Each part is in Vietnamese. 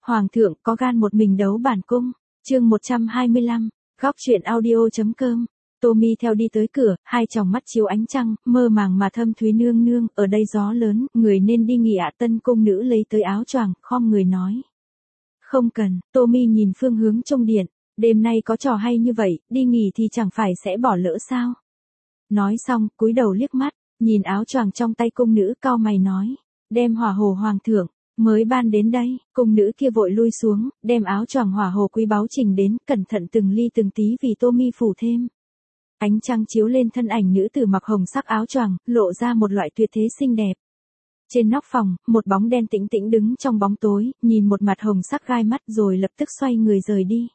Hoàng thượng có gan một mình đấu bản cung. Chương 125, góc truyện audio.com. Tommy theo đi tới cửa, hai tròng mắt chiếu ánh trăng, mơ màng mà thâm thúy nương nương, ở đây gió lớn, người nên đi nghỉ ạ. Tân cung nữ lấy tới áo choàng, khom người nói. Không cần. Tommy nhìn phương hướng trong điện, đêm nay có trò hay như vậy, đi nghỉ thì chẳng phải sẽ bỏ lỡ sao. Nói xong, cúi đầu liếc mắt, nhìn áo choàng trong tay cung nữ, cau mày nói, đem hỏa hồ hoàng thượng mới ban đến đây. Cung nữ kia vội lui xuống, đem áo choàng hỏa hồ quý báu trình đến, cẩn thận từng ly từng tí vì Tommy phủ thêm. Ánh trăng chiếu lên thân ảnh nữ tử mặc hồng sắc áo choàng, lộ ra một loại tuyệt thế xinh đẹp. Trên nóc phòng, một bóng đen tĩnh tĩnh đứng trong bóng tối, nhìn một mặt hồng sắc gai mắt rồi lập tức xoay người rời đi.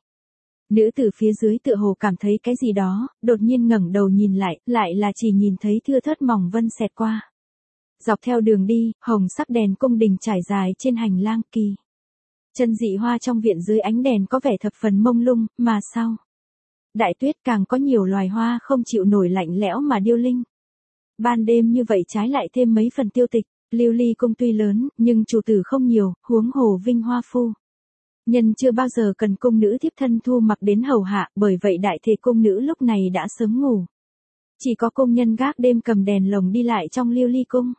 Nữ tử phía dưới tựa hồ cảm thấy cái gì đó, đột nhiên ngẩng đầu nhìn lại là chỉ nhìn thấy thưa thớt mỏng vân xẹt qua. Dọc theo đường đi, hồng sắc đèn cung đình trải dài trên hành lang kỳ. Chân dị hoa trong viện dưới ánh đèn có vẻ thập phần mông lung, mà sau đại tuyết càng có nhiều loài hoa không chịu nổi lạnh lẽo mà điêu linh. Ban đêm như vậy trái lại thêm mấy phần tiêu tịch. Lưu ly cung tuy lớn, nhưng chủ tử không nhiều, huống hồ vinh hoa phu nhân chưa bao giờ cần cung nữ thiếp thân thu mặc đến hầu hạ, bởi vậy đại thể cung nữ lúc này đã sớm ngủ. Chỉ có công nhân gác đêm cầm đèn lồng đi lại trong lưu ly cung.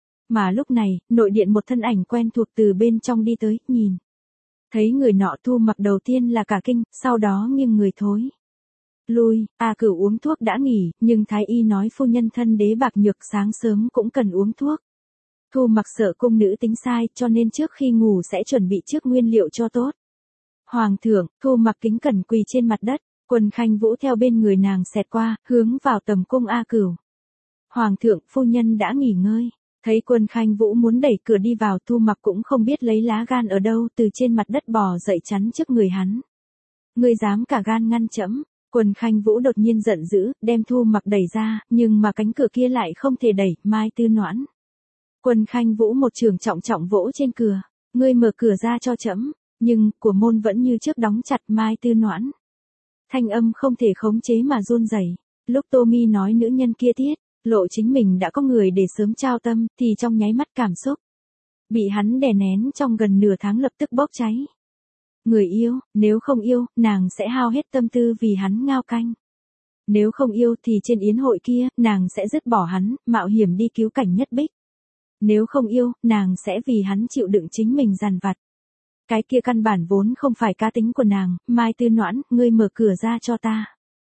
Mà lúc này, nội điện một thân ảnh quen thuộc từ bên trong đi tới, nhìn. Thấy người nọ thu mặc đầu tiên là cả kinh, sau đó nghiêng người thối lui. Cửu uống thuốc đã nghỉ, nhưng thái y nói phu nhân thân đế bạc nhược sáng sớm cũng cần uống thuốc. Thu mặc sợ cung nữ tính sai, cho nên trước khi ngủ sẽ chuẩn bị trước nguyên liệu cho tốt. Hoàng thượng, Thu mặc kính cẩn quỳ trên mặt đất, Quân Khanh Vũ theo bên người nàng xẹt qua, hướng vào tầm cung Cửu. Hoàng thượng, phu nhân đã nghỉ ngơi. Thấy Quân Khanh Vũ muốn đẩy cửa đi vào, Thu mặc cũng không biết lấy lá gan ở đâu, từ trên mặt đất bò dậy chắn trước người hắn. Ngươi dám cả gan ngăn trẫm? Quân Khanh Vũ đột nhiên giận dữ, đem Thu mặc đẩy ra, nhưng mà cánh cửa kia lại không thể đẩy. Mai Tư Noãn. Quân Khanh Vũ một trường trọng trọng vỗ trên cửa. Ngươi mở cửa ra cho trẫm. Nhưng, của môn vẫn như trước đóng chặt. Mai Tư Noãn. Thanh âm không thể khống chế mà run rẩy. Lúc Tommy nói nữ nhân kia tiết lộ chính mình đã có người để sớm trao tâm, thì trong nháy mắt cảm xúc bị hắn đè nén trong gần nửa tháng lập tức bốc cháy. Người yêu, nếu không yêu, nàng sẽ hao hết tâm tư vì hắn ngao canh. Nếu không yêu thì trên yến hội kia, nàng sẽ dứt bỏ hắn, mạo hiểm đi cứu Cảnh Nhất Bích. Nếu không yêu, nàng sẽ vì hắn chịu đựng chính mình dằn vặt. Cái kia căn bản vốn không phải cá tính của nàng. Mai Tư Noãn, ngươi mở cửa ra cho ta.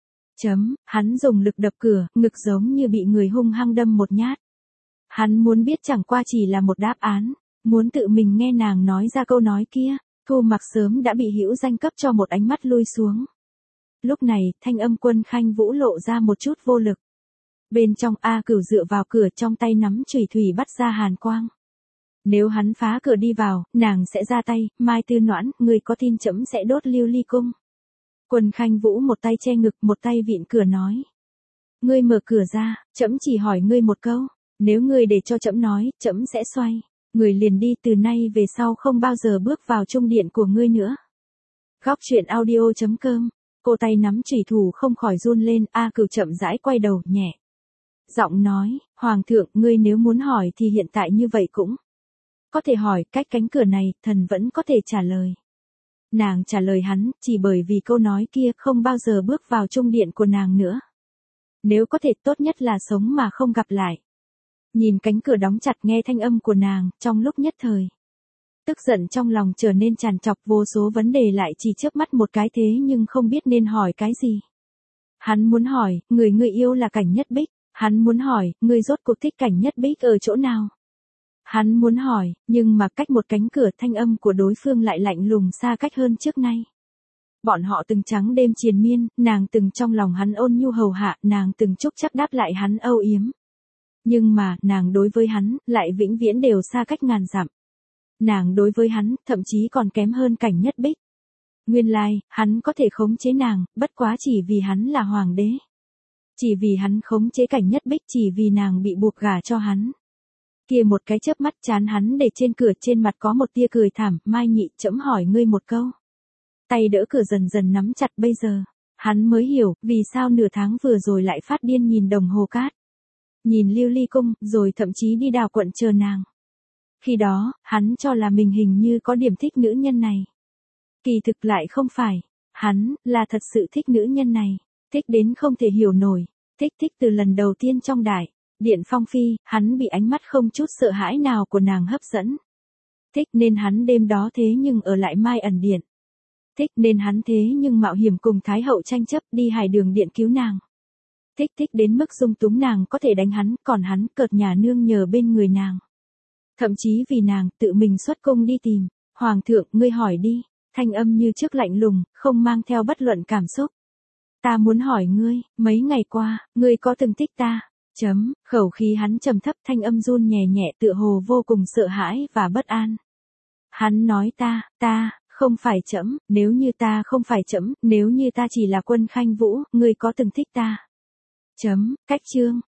Hắn dùng lực đập cửa, ngực giống như bị người hung hăng đâm một nhát. Hắn muốn biết chẳng qua chỉ là một đáp án, muốn tự mình nghe nàng nói ra câu nói kia. Thu mặc sớm đã bị hữu danh cấp cho một ánh mắt lui xuống. Lúc này, thanh âm Quân Khanh Vũ lộ ra một chút vô lực. Bên trong Cửu dựa vào cửa, trong tay nắm chùy thủy bắt ra hàn quang. Nếu hắn phá cửa đi vào, nàng sẽ ra tay. Mai Tư Noãn, ngươi có tin trẫm sẽ đốt lưu ly cung? Quân Khanh Vũ một tay che ngực, một tay vịn cửa nói. Ngươi mở cửa ra, trẫm chỉ hỏi ngươi một câu. Nếu ngươi để cho trẫm nói, trẫm sẽ xoay người liền đi, từ nay về sau không bao giờ bước vào trung điện của ngươi nữa. Góc truyện audio.com. Cô tay nắm chùy thủ không khỏi run lên. Cửu chậm rãi quay đầu, nhẹ giọng nói, Hoàng thượng, ngươi nếu muốn hỏi thì hiện tại như vậy cũng có thể hỏi. Cách cánh cửa này, thần vẫn có thể trả lời. Nàng trả lời hắn, chỉ bởi vì câu nói kia không bao giờ bước vào trung điện của nàng nữa. Nếu có thể, tốt nhất là sống mà không gặp lại. Nhìn cánh cửa đóng chặt, nghe thanh âm của nàng, trong lúc nhất thời. Tức giận trong lòng trở nên tràn trọc, vô số vấn đề lại chỉ chớp mắt một cái, thế nhưng không biết nên hỏi cái gì. Hắn muốn hỏi, người ngươi yêu là Cảnh Nhất Bích. Hắn muốn hỏi, ngươi rốt cuộc thích Cảnh Nhất Bích ở chỗ nào? Hắn muốn hỏi, nhưng mà cách một cánh cửa, thanh âm của đối phương lại lạnh lùng xa cách hơn trước nay. Bọn họ từng trắng đêm triền miên, nàng từng trong lòng hắn ôn nhu hầu hạ, nàng từng chúc chắc đáp lại hắn âu yếm. Nhưng mà, nàng đối với hắn, lại vĩnh viễn đều xa cách ngàn dặm. Nàng đối với hắn, thậm chí còn kém hơn Cảnh Nhất Bích. Nguyên lai, hắn có thể khống chế nàng, bất quá chỉ vì hắn là hoàng đế. Chỉ vì hắn khống chế Cảnh Nhất Bích, chỉ vì nàng bị buộc gả cho hắn. Kia một cái chớp mắt, chán hắn để trên cửa, trên mặt có một tia cười thảm. Mai nhị, trẫm hỏi ngươi một câu. Tay đỡ cửa dần dần nắm chặt, bây giờ hắn mới hiểu vì sao nửa tháng vừa rồi lại phát điên nhìn đồng hồ cát, nhìn lưu ly cung, rồi thậm chí đi Đào quận chờ nàng. Khi đó, hắn cho là mình hình như có điểm thích nữ nhân này. Kỳ thực lại không phải. Hắn, là thật sự thích nữ nhân này. Thích đến không thể hiểu nổi. Thích từ lần đầu tiên trong đại điện Phong Phi, hắn bị ánh mắt không chút sợ hãi nào của nàng hấp dẫn. Thích nên hắn đêm đó thế nhưng ở lại Mai Ẩn Điện. Thích nên hắn thế nhưng mạo hiểm cùng Thái hậu tranh chấp đi Hải Đường Điện cứu nàng. Thích đến mức dung túng nàng có thể đánh hắn, còn hắn cợt nhà nương nhờ bên người nàng. Thậm chí vì nàng, tự mình xuất cung đi tìm. Hoàng thượng, ngươi hỏi đi. Thanh âm như trước lạnh lùng, không mang theo bất luận cảm xúc. Ta muốn hỏi ngươi, mấy ngày qua, ngươi có từng thích ta? Khẩu khí hắn trầm thấp, thanh âm run nhẹ nhẹ, tựa hồ vô cùng sợ hãi và bất an. Hắn nói ta, không phải trẫm, nếu như ta không phải trẫm, nếu như ta chỉ là Quân Khanh Vũ, ngươi có từng thích ta? Cách chương.